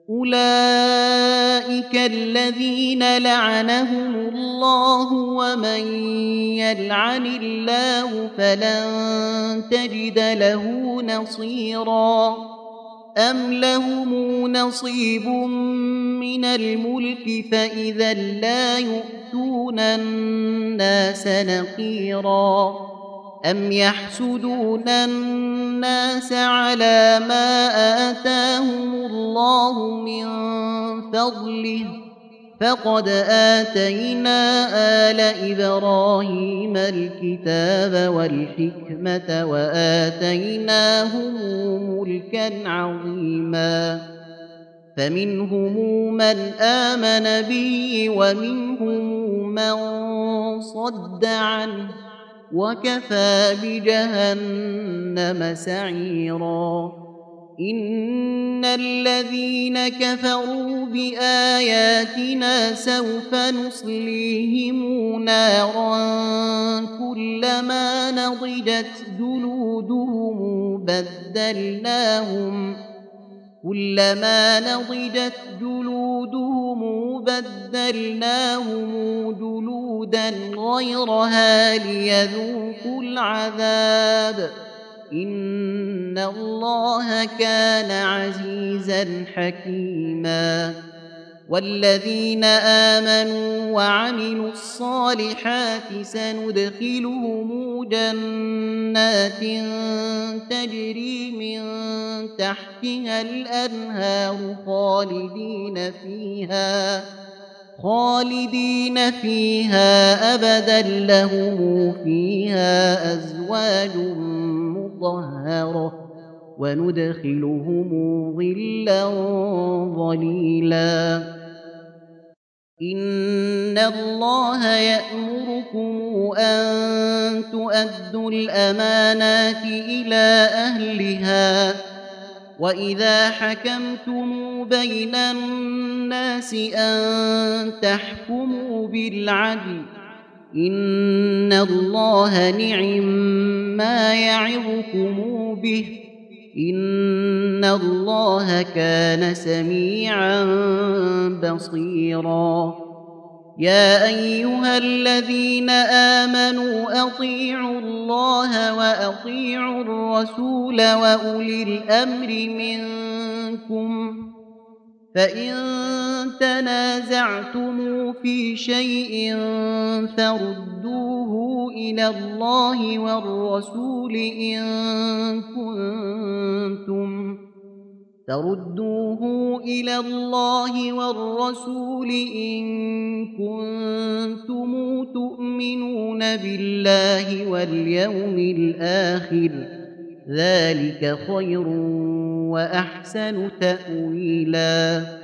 أولئك الذين لعنهم الله ومن يلعن الله فلن تجد له نصيرا أم لهم نصيب من الملك فإذا لا يؤتون الناس نقيرا أم يحسدون الناس على ما آتاهم الله من فضله فقد آتينا آل إبراهيم الكتاب والحكمة وآتيناهم ملكا عظيما فمنهم من آمن به ومنهم من صد عنه وكفى بجهنم سعيرا إن الذين كفروا بآياتنا سوف نصليهم نارا كلما نضجت جلودهم بدلناهم جلودا غيرها ليذوقوا العذاب إن الله كان عزيزا حكيما والذين آمنوا وعملوا الصالحات سندخلهم جنات تجري من تحتها الأنهار خالدين فيها أبدا لهم فيها أزواج مطهرة وندخلهم ظلا ظليلا إن الله يأمركم أن تؤدوا الأمانات إلى أهلها وإذا حكمتم بين الناس أن تحكموا بالعدل إن الله نعم ما يعظكم به إن الله كان سميعا بصيرا يا أيها الذين آمنوا أطيعوا الله وأطيعوا الرسول وأولي الأمر منكم فإن تنازعتم في شيء فردوه إلى الله والرسول إن كنتم تؤمنون بالله واليوم الآخر ذلك خير وأحسن تأويلا